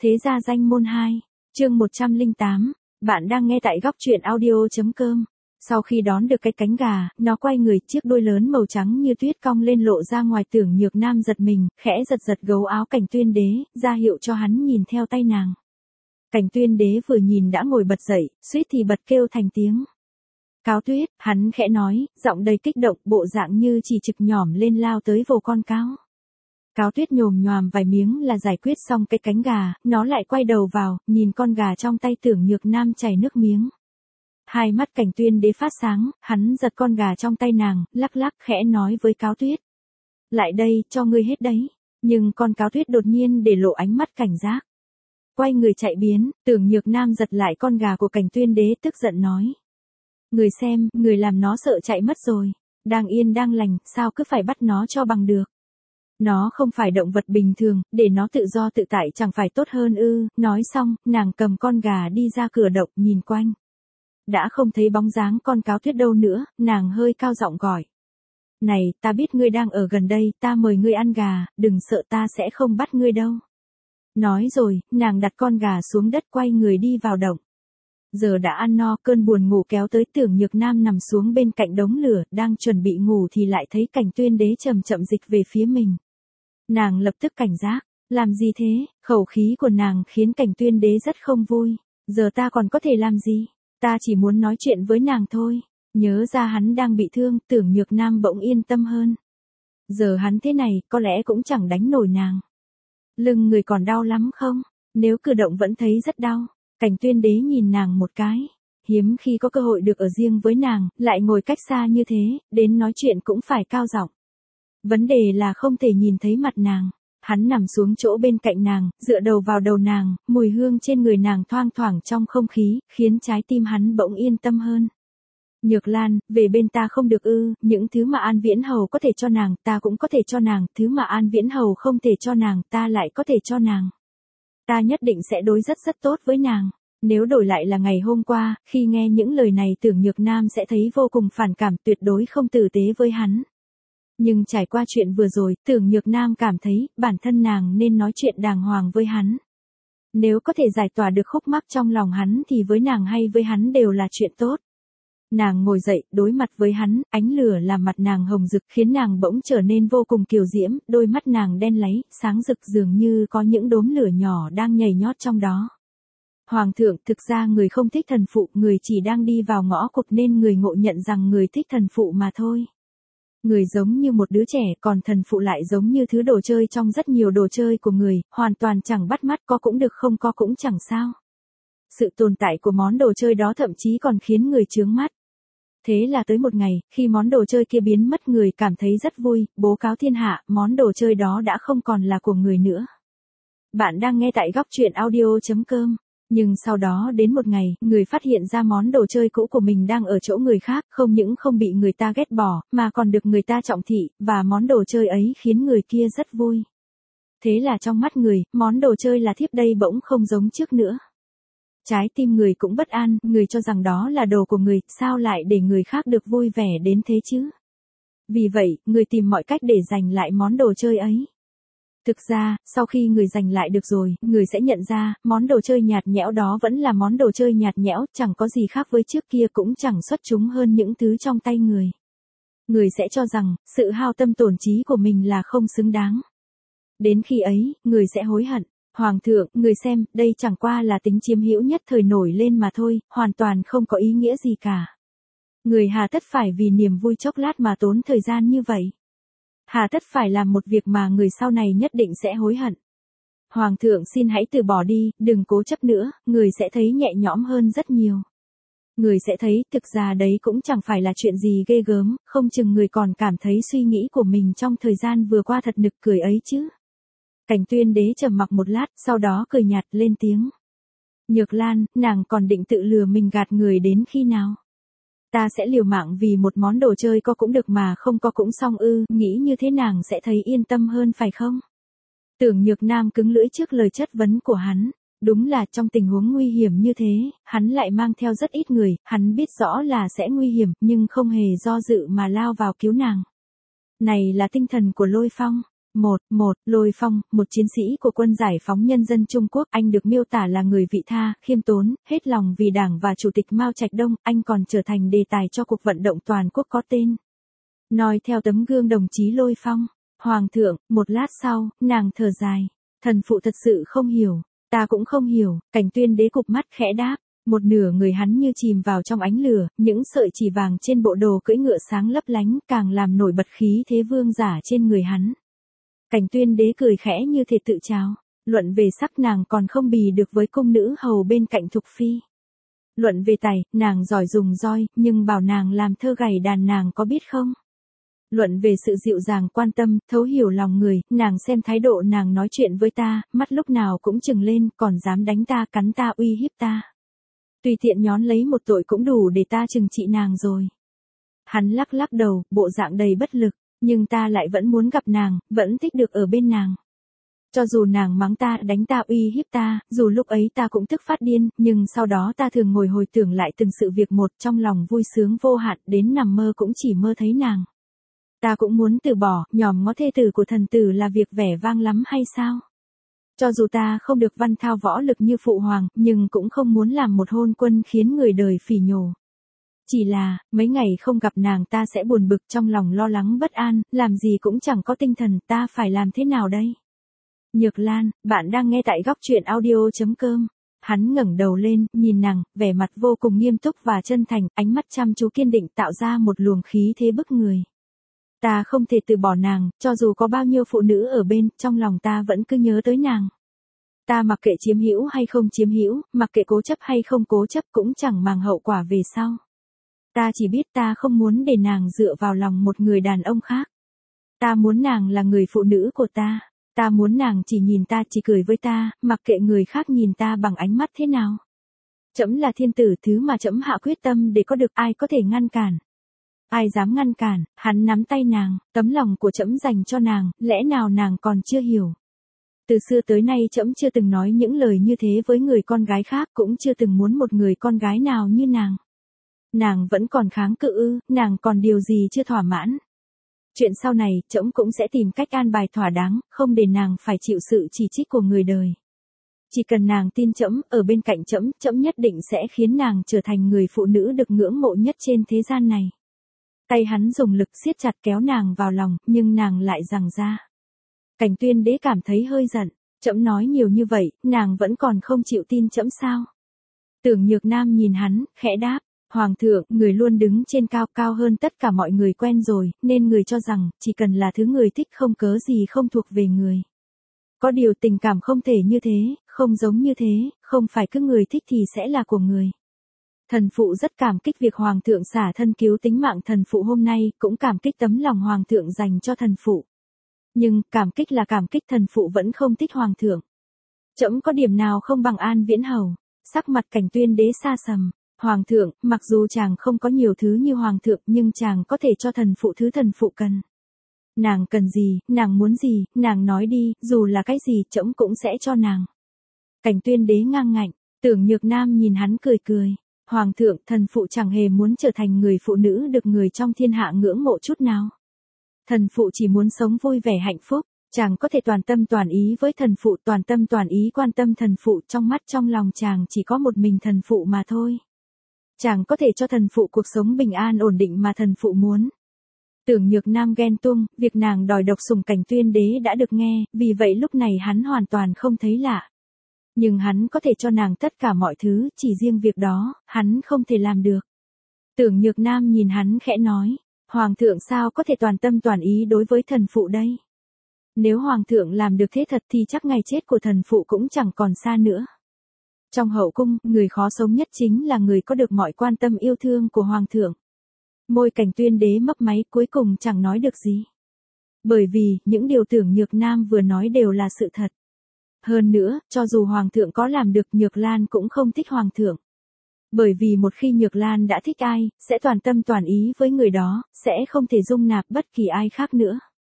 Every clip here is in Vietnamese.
Thế gia danh môn 2, chương 108, bạn đang nghe tại góc truyện audio.com. Sau khi đón được cái cánh gà, nó quay người, chiếc đuôi lớn màu trắng như tuyết cong lên lộ ra ngoài. Tưởng Nhược Nam giật mình, khẽ giật gấu áo Cảnh Tuyên Đế, ra hiệu cho hắn nhìn theo tay nàng. Cảnh Tuyên Đế vừa nhìn đã ngồi bật dậy, suýt thì bật kêu thành tiếng. Cáo Tuyết, hắn khẽ nói, giọng đầy kích động, bộ dạng như chỉ trực nhỏm lên lao tới vồ con cáo. Cáo Tuyết nhồm nhoàm vài miếng là giải quyết xong cái cánh gà, nó lại quay đầu vào, nhìn con gà trong tay Tưởng Nhược Nam chảy nước miếng. Hai mắt Cảnh Tuyên Đế phát sáng, hắn giật con gà trong tay nàng, lắc lắc khẽ nói với Cáo Tuyết. Lại đây, cho ngươi hết đấy. Nhưng con Cáo Tuyết đột nhiên để lộ ánh mắt cảnh giác. Quay người chạy biến, Tưởng Nhược Nam giật lại con gà của Cảnh Tuyên Đế tức giận nói. Người xem, người làm nó sợ chạy mất rồi. Đang yên đang lành, sao cứ phải bắt nó cho bằng được. Nó không phải động vật bình thường, để nó tự do tự tại chẳng phải tốt hơn ư. Nói xong, nàng cầm con gà đi ra cửa động nhìn quanh. Đã không thấy bóng dáng con Cáo Tuyết đâu nữa, nàng hơi cao giọng gọi. Này, ta biết ngươi đang ở gần đây, ta mời ngươi ăn gà, đừng sợ, ta sẽ không bắt ngươi đâu. Nói rồi, nàng đặt con gà xuống đất quay người đi vào động. Giờ đã ăn no, cơn buồn ngủ kéo tới. Tưởng Nhược Nam nằm xuống bên cạnh đống lửa, đang chuẩn bị ngủ thì lại thấy Cảnh Tuyên Đế chậm chậm dịch về phía mình. Nàng lập tức cảnh giác, làm gì thế? Khẩu khí của nàng khiến Cảnh Tuyên Đế rất không vui. Giờ ta còn có thể làm gì? Ta chỉ muốn nói chuyện với nàng thôi. Nhớ ra hắn đang bị thương, Tưởng Nhược Nam bỗng yên tâm hơn. Giờ hắn thế này, có lẽ cũng chẳng đánh nổi nàng. Lưng người còn đau lắm không? Nếu cử động vẫn thấy rất đau. Cảnh Tuyên Đế nhìn nàng một cái. Hiếm khi có cơ hội được ở riêng với nàng, lại ngồi cách xa như thế, đến nói chuyện cũng phải cao giọng. Vấn đề là không thể nhìn thấy mặt nàng. Hắn nằm xuống chỗ bên cạnh nàng, dựa đầu vào đầu nàng, mùi hương trên người nàng thoang thoảng trong không khí, khiến trái tim hắn bỗng yên tâm hơn. Nhược Lan, về bên ta không được ư? Những thứ mà An Viễn Hầu có thể cho nàng, ta cũng có thể cho nàng. Thứ mà An Viễn Hầu không thể cho nàng, ta lại có thể cho nàng. Ta nhất định sẽ đối rất tốt với nàng. Nếu đổi lại là ngày hôm qua, khi nghe những lời này Tưởng Nhược Nam sẽ thấy vô cùng phản cảm, tuyệt đối không tử tế với hắn. Nhưng trải qua chuyện vừa rồi, Tưởng Nhược Nam cảm thấy, bản thân nàng nên nói chuyện đàng hoàng với hắn. Nếu có thể giải tỏa được khúc mắc trong lòng hắn thì với nàng hay với hắn đều là chuyện tốt. Nàng ngồi dậy, đối mặt với hắn, ánh lửa làm mặt nàng hồng rực khiến nàng bỗng trở nên vô cùng kiều diễm, đôi mắt nàng đen láy, sáng rực dường như có những đốm lửa nhỏ đang nhảy nhót trong đó. Hoàng thượng, thực ra người không thích thần phụ, người chỉ đang đi vào ngõ cụt nên người ngộ nhận rằng người thích thần phụ mà thôi. Người giống như một đứa trẻ, còn thần phụ lại giống như thứ đồ chơi trong rất nhiều đồ chơi của người, hoàn toàn chẳng bắt mắt, có cũng được không có cũng chẳng sao. Sự tồn tại của món đồ chơi đó thậm chí còn khiến người chướng mắt. Thế là tới một ngày, khi món đồ chơi kia biến mất người cảm thấy rất vui, bố cáo thiên hạ, món đồ chơi đó đã không còn là của người nữa. Bạn đang nghe tại góc truyện audio.com. Nhưng sau đó đến một ngày, người phát hiện ra món đồ chơi cũ của mình đang ở chỗ người khác, không những không bị người ta ghét bỏ, mà còn được người ta trọng thị, và món đồ chơi ấy khiến người kia rất vui. Thế là trong mắt người, món đồ chơi là thiếp đây bỗng không giống trước nữa. Trái tim người cũng bất an, người cho rằng đó là đồ của người, sao lại để người khác được vui vẻ đến thế chứ? Vì vậy, người tìm mọi cách để giành lại món đồ chơi ấy. Thực ra, sau khi người giành lại được rồi, người sẽ nhận ra, món đồ chơi nhạt nhẽo đó vẫn là món đồ chơi nhạt nhẽo, chẳng có gì khác với trước kia, cũng chẳng xuất chúng hơn những thứ trong tay người. Người sẽ cho rằng, sự hao tâm tổn trí của mình là không xứng đáng. Đến khi ấy, người sẽ hối hận. Hoàng thượng, người xem, đây chẳng qua là tính chiếm hữu nhất thời nổi lên mà thôi, hoàn toàn không có ý nghĩa gì cả. Người hà tất phải vì niềm vui chốc lát mà tốn thời gian như vậy. Hà tất phải làm một việc mà người sau này nhất định sẽ hối hận. Hoàng thượng xin hãy từ bỏ đi, đừng cố chấp nữa, người sẽ thấy nhẹ nhõm hơn rất nhiều. Người sẽ thấy, thực ra đấy cũng chẳng phải là chuyện gì ghê gớm, không chừng người còn cảm thấy suy nghĩ của mình trong thời gian vừa qua thật nực cười ấy chứ. Cảnh Tuyên Đế trầm mặc một lát, sau đó cười nhạt lên tiếng. Nhược Lan, nàng còn định tự lừa mình gạt người đến khi nào? Ta sẽ liều mạng vì một món đồ chơi có cũng được mà không có cũng xong ư, nghĩ như thế nàng sẽ thấy yên tâm hơn phải không? Tưởng Nhược Nam cứng lưỡi trước lời chất vấn của hắn. Đúng là trong tình huống nguy hiểm như thế, hắn lại mang theo rất ít người, hắn biết rõ là sẽ nguy hiểm, nhưng không hề do dự mà lao vào cứu nàng. Này là tinh thần của Lôi Phong. Lôi Phong, một chiến sĩ của quân giải phóng nhân dân Trung Quốc, anh được miêu tả là người vị tha, khiêm tốn, hết lòng vì Đảng và Chủ tịch Mao Trạch Đông, anh còn trở thành đề tài cho cuộc vận động toàn quốc có tên Noi theo tấm gương đồng chí Lôi Phong. Hoàng thượng, một lát sau, nàng thở dài, thần phụ thật sự không hiểu, ta cũng không hiểu, Cảnh Tuyên đế cụp mắt khẽ đáp. Một nửa người hắn như chìm vào trong ánh lửa, những sợi chỉ vàng trên bộ đồ cưỡi ngựa sáng lấp lánh càng làm nổi bật khí thế vương giả trên người hắn. Cảnh Tuyên đế cười khẽ như thể tự trào, luận về sắc nàng còn không bì được với cung nữ hầu bên cạnh Thục Phi. Luận về tài, nàng giỏi dùng roi, nhưng bảo nàng làm thơ gảy đàn nàng có biết không? Luận về sự dịu dàng quan tâm, thấu hiểu lòng người, nàng xem thái độ nàng nói chuyện với ta, mắt lúc nào cũng trừng lên, còn dám đánh ta cắn ta uy hiếp ta. Tùy tiện nhón lấy một tội cũng đủ để ta trừng trị nàng rồi. Hắn lắc lắc đầu, bộ dạng đầy bất lực, nhưng ta lại vẫn muốn gặp nàng, vẫn thích được ở bên nàng. Cho dù nàng mắng ta, đánh ta uy hiếp ta, dù lúc ấy ta cũng tức phát điên, nhưng sau đó ta thường ngồi hồi tưởng lại từng sự việc một trong lòng vui sướng vô hạn, đến nằm mơ cũng chỉ mơ thấy nàng. Ta cũng muốn từ bỏ, nhòm ngó thê tử của thần tử là việc vẻ vang lắm hay sao? Cho dù ta không được văn thao võ lực như phụ hoàng, nhưng cũng không muốn làm một hôn quân khiến người đời phỉ nhổ. Chỉ là, mấy ngày không gặp nàng ta sẽ buồn bực trong lòng lo lắng bất an, làm gì cũng chẳng có tinh thần, ta phải làm thế nào đây? Nhược Lan, bạn đang nghe tại góc truyện audio.com. Hắn ngẩng đầu lên, nhìn nàng, vẻ mặt vô cùng nghiêm túc và chân thành, ánh mắt chăm chú kiên định tạo ra một luồng khí thế bức người. Ta không thể từ bỏ nàng, cho dù có bao nhiêu phụ nữ ở bên, trong lòng ta vẫn cứ nhớ tới nàng. Ta mặc kệ chiếm hữu hay không chiếm hữu, mặc kệ cố chấp hay không cố chấp cũng chẳng màng hậu quả về sau. Ta chỉ biết ta không muốn để nàng dựa vào lòng một người đàn ông khác. Ta muốn nàng là người phụ nữ của ta. Ta muốn nàng chỉ nhìn ta, chỉ cười với ta, mặc kệ người khác nhìn ta bằng ánh mắt thế nào. Trẫm là thiên tử, thứ mà trẫm hạ quyết tâm để có được, ai có thể ngăn cản. Ai dám ngăn cản? Hắn nắm tay nàng, tấm lòng của trẫm dành cho nàng, lẽ nào nàng còn chưa hiểu? Từ xưa tới nay trẫm chưa từng nói những lời như thế với người con gái khác, cũng chưa từng muốn một người con gái nào như nàng. Nàng vẫn còn kháng cự ư, nàng còn điều gì chưa thỏa mãn? Chuyện sau này, trẫm cũng sẽ tìm cách an bài thỏa đáng, không để nàng phải chịu sự chỉ trích của người đời. Chỉ cần nàng tin trẫm, ở bên cạnh trẫm, trẫm nhất định sẽ khiến nàng trở thành người phụ nữ được ngưỡng mộ nhất trên thế gian này. Tay hắn dùng lực siết chặt kéo nàng vào lòng, nhưng nàng lại giằng ra. Cảnh Tuyên đế cảm thấy hơi giận, trẫm nói nhiều như vậy, nàng vẫn còn không chịu tin trẫm sao? Tưởng Nhược Nam nhìn hắn, khẽ đáp, Hoàng thượng, người luôn đứng trên cao, cao hơn tất cả mọi người quen rồi, nên người cho rằng, chỉ cần là thứ người thích không cớ gì không thuộc về người. Có điều tình cảm không thể như thế, không giống như thế, không phải cứ người thích thì sẽ là của người. Thần phụ rất cảm kích việc Hoàng thượng xả thân cứu tính mạng thần phụ hôm nay, cũng cảm kích tấm lòng Hoàng thượng dành cho thần phụ. Nhưng, cảm kích là cảm kích, thần phụ vẫn không thích Hoàng thượng. Trẫm có điểm nào không bằng An Viễn Hầu? Sắc mặt Cảnh Tuyên đế xa sầm. Hoàng thượng, mặc dù chàng không có nhiều thứ như Hoàng thượng, nhưng chàng có thể cho thần phụ thứ thần phụ cần. Nàng cần gì, nàng muốn gì, nàng nói đi, dù là cái gì, trẫm cũng sẽ cho nàng. Cảnh Tuyên đế ngang ngạnh, Tưởng Nhược Nam nhìn hắn cười cười. Hoàng thượng, thần phụ chẳng hề muốn trở thành người phụ nữ được người trong thiên hạ ngưỡng mộ chút nào. Thần phụ chỉ muốn sống vui vẻ hạnh phúc, chàng có thể toàn tâm toàn ý với thần phụ, toàn tâm toàn ý quan tâm thần phụ, trong mắt trong lòng chàng chỉ có một mình thần phụ mà thôi. Chàng có thể cho thần phụ cuộc sống bình an ổn định mà thần phụ muốn. Tưởng Nhược Nam ghen tuông, việc nàng đòi độc sủng Cảnh Tuyên đế đã được nghe, vì vậy lúc này hắn hoàn toàn không thấy lạ. Nhưng hắn có thể cho nàng tất cả mọi thứ, chỉ riêng việc đó, hắn không thể làm được. Tưởng Nhược Nam nhìn hắn khẽ nói, Hoàng thượng sao có thể toàn tâm toàn ý đối với thần phụ đây? Nếu Hoàng thượng làm được thế thật thì chắc ngày chết của thần phụ cũng chẳng còn xa nữa. Trong hậu cung, người khó sống nhất chính là người có được mọi quan tâm yêu thương của Hoàng thượng. Môi Cảnh Tuyên đế mấp máy, cuối cùng chẳng nói được gì. Bởi vì, những điều Tưởng Nhược Nam vừa nói đều là sự thật. Hơn nữa, cho dù Hoàng thượng có làm được, Nhược Lan cũng không thích Hoàng thượng. Bởi vì một khi Nhược Lan đã thích ai, sẽ toàn tâm toàn ý với người đó, sẽ không thể dung nạp bất kỳ ai khác nữa.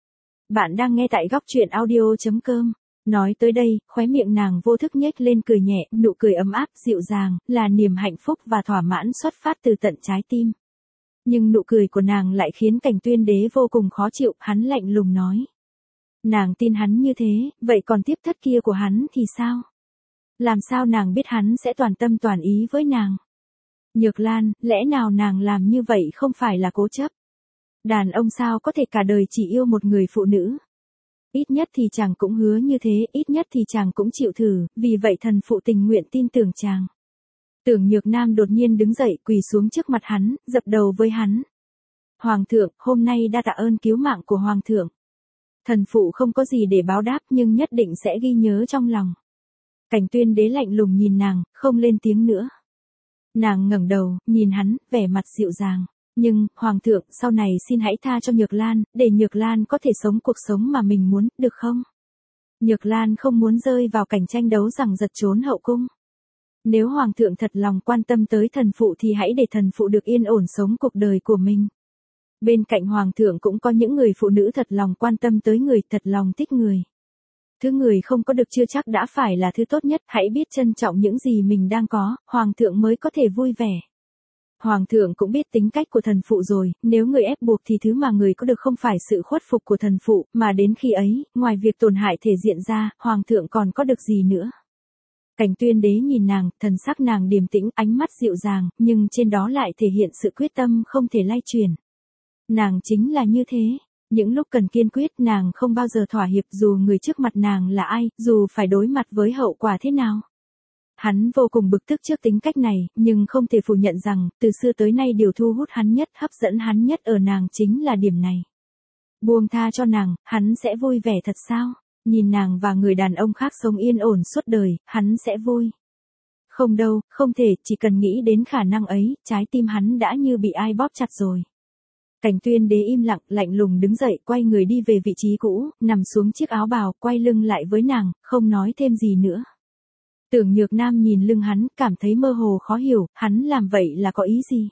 Bạn đang nghe tại góc truyện audio.com. Nói tới đây, khóe miệng nàng vô thức nhếch lên cười nhẹ, nụ cười ấm áp, dịu dàng, là niềm hạnh phúc và thỏa mãn xuất phát từ tận trái tim. Nhưng nụ cười của nàng lại khiến Cảnh Tuyên đế vô cùng khó chịu, hắn lạnh lùng nói. Nàng tin hắn như thế, vậy còn tiếp thất kia của hắn thì sao? Làm sao nàng biết hắn sẽ toàn tâm toàn ý với nàng? Nhược Lan, lẽ nào nàng làm như vậy không phải là cố chấp? Đàn ông sao có thể cả đời chỉ yêu một người phụ nữ? Ít nhất thì chàng cũng hứa như thế, ít nhất thì chàng cũng chịu thử, vì vậy thần phụ tình nguyện tin tưởng chàng. Tưởng Nhược Nam đột nhiên đứng dậy quỳ xuống trước mặt hắn, dập đầu với hắn. Hoàng thượng, hôm nay đa tạ ơn cứu mạng của Hoàng thượng. Thần phụ không có gì để báo đáp nhưng nhất định sẽ ghi nhớ trong lòng. Cảnh Tuyên Đế lạnh lùng nhìn nàng, không lên tiếng nữa. Nàng ngẩng đầu, nhìn hắn, vẻ mặt dịu dàng. Nhưng, Hoàng thượng, sau này xin hãy tha cho Nhược Lan, để Nhược Lan có thể sống cuộc sống mà mình muốn, được không? Nhược Lan không muốn rơi vào cảnh tranh đấu rằng giật trốn hậu cung. Nếu Hoàng thượng thật lòng quan tâm tới thần phụ thì hãy để thần phụ được yên ổn sống cuộc đời của mình. Bên cạnh Hoàng thượng cũng có những người phụ nữ thật lòng quan tâm tới người, thật lòng thích người. Thứ người không có được chưa chắc đã phải là thứ tốt nhất, hãy biết trân trọng những gì mình đang có, Hoàng thượng mới có thể vui vẻ. Hoàng thượng cũng biết tính cách của thần phụ rồi, nếu người ép buộc thì thứ mà người có được không phải sự khuất phục của thần phụ, mà đến khi ấy, ngoài việc tổn hại thể diện ra, Hoàng thượng còn có được gì nữa. Cảnh Tuyên Đế nhìn nàng, thần sắc nàng điềm tĩnh, ánh mắt dịu dàng, nhưng trên đó lại thể hiện sự quyết tâm không thể lay chuyển. Nàng chính là như thế. Những lúc cần kiên quyết nàng không bao giờ thỏa hiệp dù người trước mặt nàng là ai, dù phải đối mặt với hậu quả thế nào. Hắn vô cùng bực tức trước tính cách này, nhưng không thể phủ nhận rằng, từ xưa tới nay điều thu hút hắn nhất, hấp dẫn hắn nhất ở nàng chính là điểm này. Buông tha cho nàng, hắn sẽ vui vẻ thật sao? Nhìn nàng và người đàn ông khác sống yên ổn suốt đời, hắn sẽ vui. Không đâu, không thể, chỉ cần nghĩ đến khả năng ấy, trái tim hắn đã như bị ai bóp chặt rồi. Cảnh Tuyên Đế im lặng, lạnh lùng đứng dậy, quay người đi về vị trí cũ, nằm xuống chiếc áo bào, quay lưng lại với nàng, không nói thêm gì nữa. Tưởng Nhược Nam nhìn lưng hắn, cảm thấy mơ hồ khó hiểu, hắn làm vậy là có ý gì?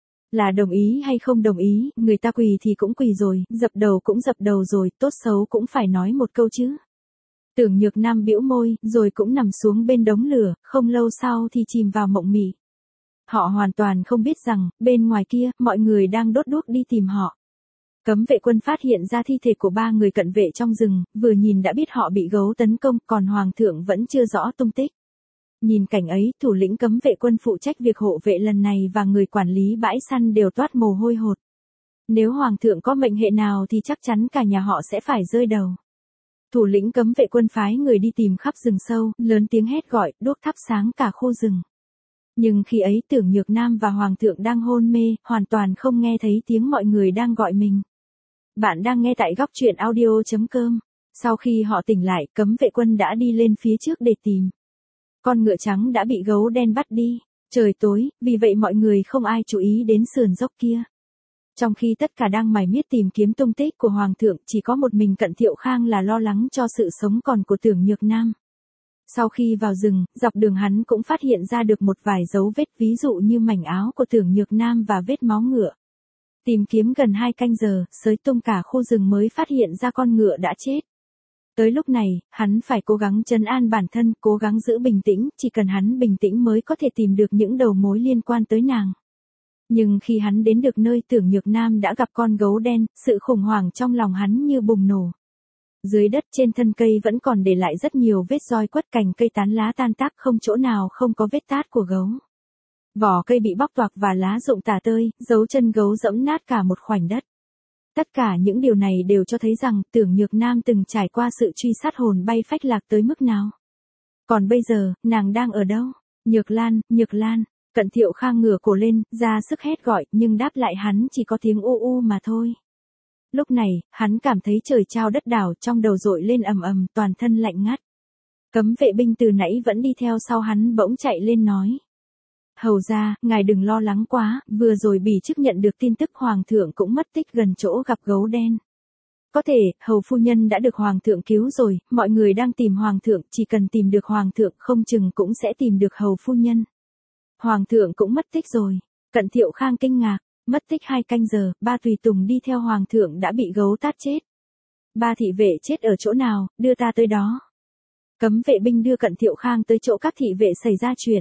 Là đồng ý hay không đồng ý, người ta quỳ thì cũng quỳ rồi, dập đầu cũng dập đầu rồi, tốt xấu cũng phải nói một câu chứ. Tưởng Nhược Nam bĩu môi, rồi cũng nằm xuống bên đống lửa, không lâu sau thì chìm vào mộng mị. Họ hoàn toàn không biết rằng, bên ngoài kia, mọi người đang đốt đuốc đi tìm họ. Cấm vệ quân phát hiện ra thi thể của 3 người cận vệ trong rừng, vừa nhìn đã biết họ bị gấu tấn công, còn Hoàng thượng vẫn chưa rõ tung tích. Nhìn cảnh ấy, thủ lĩnh cấm vệ quân phụ trách việc hộ vệ lần này và người quản lý bãi săn đều toát mồ hôi hột. Nếu Hoàng thượng có mệnh hệ nào thì chắc chắn cả nhà họ sẽ phải rơi đầu. Thủ lĩnh cấm vệ quân phái người đi tìm khắp rừng sâu, lớn tiếng hét gọi, đuốc thắp sáng cả khu rừng. Nhưng khi ấy Tưởng Nhược Nam và Hoàng thượng đang hôn mê, hoàn toàn không nghe thấy tiếng mọi người đang gọi mình. Bạn đang nghe tại góc truyện audio.com. Sau khi họ tỉnh lại, cấm vệ quân đã đi lên phía trước để tìm. Con ngựa trắng đã bị gấu đen bắt đi. Trời tối, vì vậy mọi người không ai chú ý đến sườn dốc kia. Trong khi tất cả đang mải miết tìm kiếm tung tích của Hoàng thượng, chỉ có một mình Cận Thiệu Khang là lo lắng cho sự sống còn của Tưởng Nhược Nam. Sau khi vào rừng, dọc đường hắn cũng phát hiện ra được một vài dấu vết, ví dụ như mảnh áo của Tưởng Nhược Nam và vết máu ngựa. Tìm kiếm gần 2 canh giờ, xới tung cả khu rừng mới phát hiện ra con ngựa đã chết. Tới lúc này, hắn phải cố gắng trấn an bản thân, cố gắng giữ bình tĩnh, chỉ cần hắn bình tĩnh mới có thể tìm được những đầu mối liên quan tới nàng. Nhưng khi hắn đến được nơi Tưởng Nhược Nam đã gặp con gấu đen, sự khủng hoảng trong lòng hắn như bùng nổ. Dưới đất trên thân cây vẫn còn để lại rất nhiều vết roi quất, cành cây tán lá tan tác, không chỗ nào không có vết tát của gấu. Vỏ cây bị bóc toạc và lá rụng tả tơi, dấu chân gấu dẫm nát cả một khoảnh đất. Tất cả những điều này đều cho thấy rằng Tưởng Nhược Nam từng trải qua sự truy sát hồn bay phách lạc tới mức nào. Còn bây giờ, nàng đang ở đâu? Nhược Lan, Nhược Lan. Cận Thiệu Khang ngửa cổ lên, ra sức hét gọi, nhưng đáp lại hắn chỉ có tiếng u u mà thôi. Lúc này, hắn cảm thấy trời trao đất đảo, trong đầu dội lên ầm ầm, toàn thân lạnh ngắt. Cấm vệ binh từ nãy vẫn đi theo sau hắn bỗng chạy lên nói. Hầu ra, ngài đừng lo lắng quá, vừa rồi Bỉ Chức nhận được tin tức Hoàng thượng cũng mất tích gần chỗ gặp gấu đen. Có thể, hầu phu nhân đã được Hoàng thượng cứu rồi, mọi người đang tìm Hoàng thượng, chỉ cần tìm được Hoàng thượng không chừng cũng sẽ tìm được hầu phu nhân. Hoàng thượng cũng mất tích rồi. Cận Thiệu Khang kinh ngạc, mất tích 2 canh giờ, 3 tùy tùng đi theo Hoàng thượng đã bị gấu tát chết. 3 thị vệ chết ở chỗ nào, đưa ta tới đó. Cấm vệ binh đưa Cận Thiệu Khang tới chỗ các thị vệ xảy ra chuyện.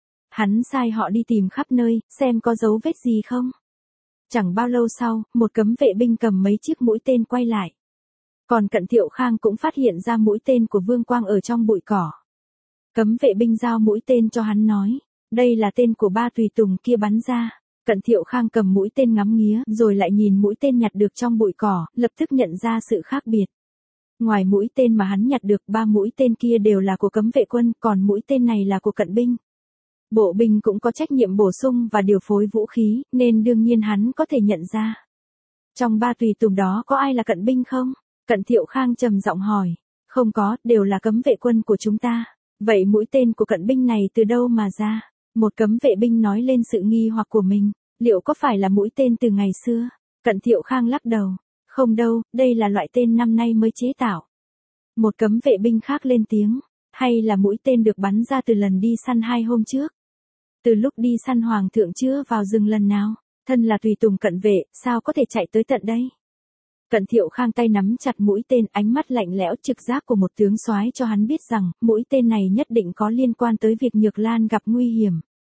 Hắn sai họ đi tìm khắp nơi, xem có dấu vết gì không. Chẳng bao lâu sau, một cấm vệ binh cầm mấy chiếc mũi tên quay lại. Còn Cận Thiệu Khang cũng phát hiện ra mũi tên của Vương Quang ở trong bụi cỏ. Cấm vệ binh giao mũi tên cho hắn nói, đây là tên của ba tùy tùng kia bắn ra. Cận Thiệu Khang cầm mũi tên ngắm nghía, rồi lại nhìn mũi tên nhặt được trong bụi cỏ, lập tức nhận ra sự khác biệt. Ngoài mũi tên mà hắn nhặt được, 3 mũi tên kia đều là của cấm vệ quân, còn mũi tên này là của cận binh. Bộ binh cũng có trách nhiệm bổ sung và điều phối vũ khí, nên đương nhiên hắn có thể nhận ra. Trong 3 tùy tùng đó có ai là cận binh không? Cận Thiệu Khang trầm giọng hỏi. Không có, đều là cấm vệ quân của chúng ta. Vậy mũi tên của cận binh này từ đâu mà ra? Một cấm vệ binh nói lên sự nghi hoặc của mình. Liệu có phải là mũi tên từ ngày xưa? Cận Thiệu Khang lắc đầu. Không đâu, đây là loại tên năm nay mới chế tạo. Một cấm vệ binh khác lên tiếng. Hay là mũi tên được bắn ra từ lần đi săn 2 hôm trước? Từ lúc đi săn hoàng thượng chưa vào rừng lần nào? Thân là tùy tùng cận vệ, sao có thể chạy tới tận đây? Cận Thiệu Khang tay nắm chặt mũi tên, ánh mắt lạnh lẽo trực giác của một tướng soái cho hắn biết rằng, mũi tên này nhất định có liên quan tới việc Nhược Lan gặp nguy hiểm.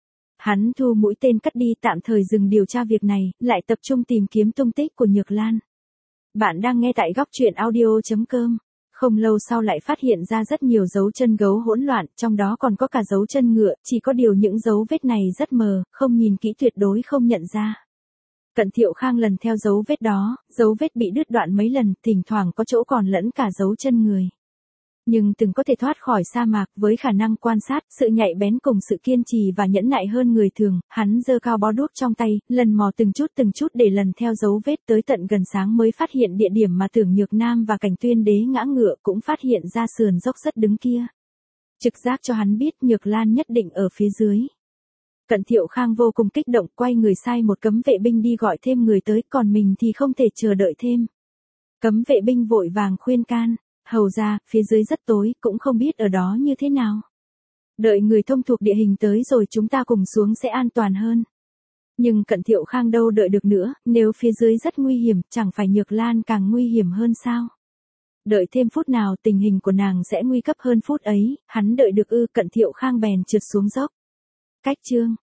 Hắn thu mũi tên cất đi, tạm thời dừng điều tra việc này, lại tập trung tìm kiếm tung tích của Nhược Lan. Bạn đang nghe tại góc truyện audio.com. Không lâu sau lại phát hiện ra rất nhiều dấu chân gấu hỗn loạn, trong đó còn có cả dấu chân ngựa, chỉ có điều những dấu vết này rất mờ, không nhìn kỹ tuyệt đối không nhận ra. Cận Thiệu Khang lần theo dấu vết đó, dấu vết bị đứt đoạn mấy lần, thỉnh thoảng có chỗ còn lẫn cả dấu chân người. Nhưng từng có thể thoát khỏi sa mạc, với khả năng quan sát, sự nhạy bén cùng sự kiên trì và nhẫn nại hơn người thường, hắn giơ cao bó đuốc trong tay, lần mò từng chút để lần theo dấu vết tới tận gần sáng mới phát hiện địa điểm mà Tưởng Nhược Nam và Cảnh Tuyên Đế ngã ngựa, cũng phát hiện ra sườn dốc rất đứng kia. Trực giác cho hắn biết Nhược Lan nhất định ở phía dưới. Cận Thiệu Khang vô cùng kích động, quay người sai một cấm vệ binh đi gọi thêm người tới, còn mình thì không thể chờ đợi thêm. Cấm vệ binh vội vàng khuyên can. Hầu ra, phía dưới rất tối, cũng không biết ở đó như thế nào. Đợi người thông thuộc địa hình tới rồi chúng ta cùng xuống sẽ an toàn hơn. Nhưng Cận Thiệu Khang đâu đợi được nữa, nếu phía dưới rất nguy hiểm, chẳng phải Nhược Lan càng nguy hiểm hơn sao? Đợi thêm phút nào tình hình của nàng sẽ nguy cấp hơn phút ấy, hắn đợi được ư? Cận Thiệu Khang bèn trượt xuống dốc. Cách chương